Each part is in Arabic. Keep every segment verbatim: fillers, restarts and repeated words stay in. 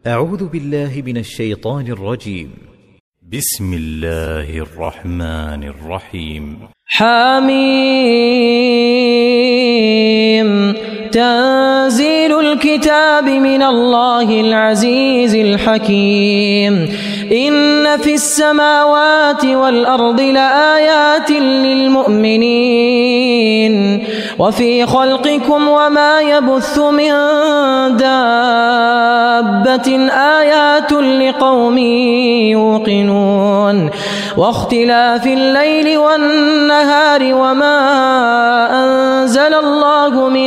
أعوذ بالله من الشيطان الرجيم. بسم الله الرحمن الرحيم. حميم تنزيل الكتاب من الله العزيز الحكيم. إن في السماوات والأرض لآيات للمؤمنين وفي خلقكم وما يبث من دابة آيات لقوم يوقنون واختلاف الليل والنهار وما أنزل الله من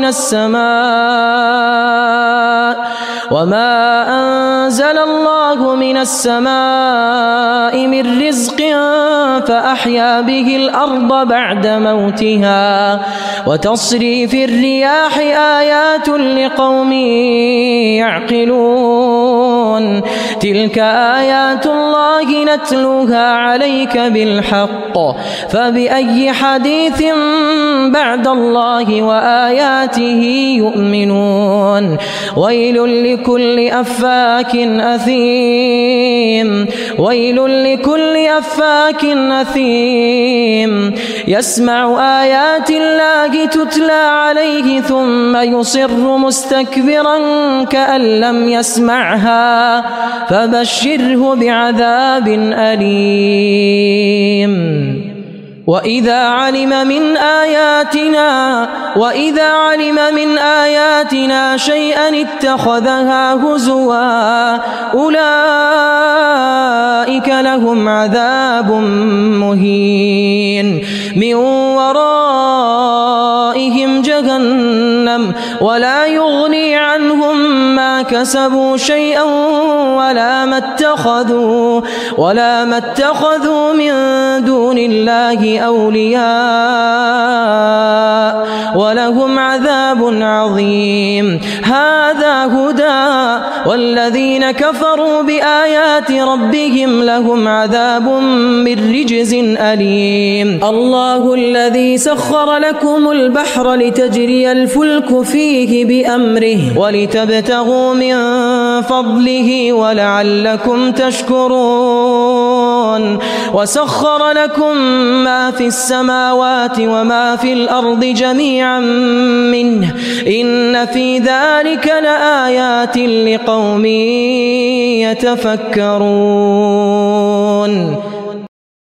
السماء وما أنزل الله من السماء من رزق فأحيا به الأرض بعد موتها وتصريف الرياح آيات لقوم يعقلون. تلك آيات الله نتلوها عليك بالحق فبأي حديث بعد الله وآياته يؤمنون. ويل لكل أفاك أثيم ويل لكل أفاك أثيم يسمع آيات الله تتلى عليه ثم يصر مستكبرا كأن لم يسمعها فبشره بعذاب أليم. وإذا علم من آياتنا وإذا علم من آياتنا شيئا اتخذها هزوا أولئك لهم عذاب مهين من ورائهم جهنم ولا يغني عنهم ما كسبوا شيئا ولا ما اتخذوا ولا ما اتخذوا من دون الله أولياء ولهم عذاب عظيم. هذا هدى والذين كفروا بآيات ربهم لهم عذاب من رجز أليم. الله الذي سخر لكم البحر لتجري الفلك فيه بأمره ولتبتغوا من فضله ولعلكم تشكرون. وسخر لكم ما في السماوات وما في الأرض جميعا منه إن في ذلك لآيات لقوم يتفكرون.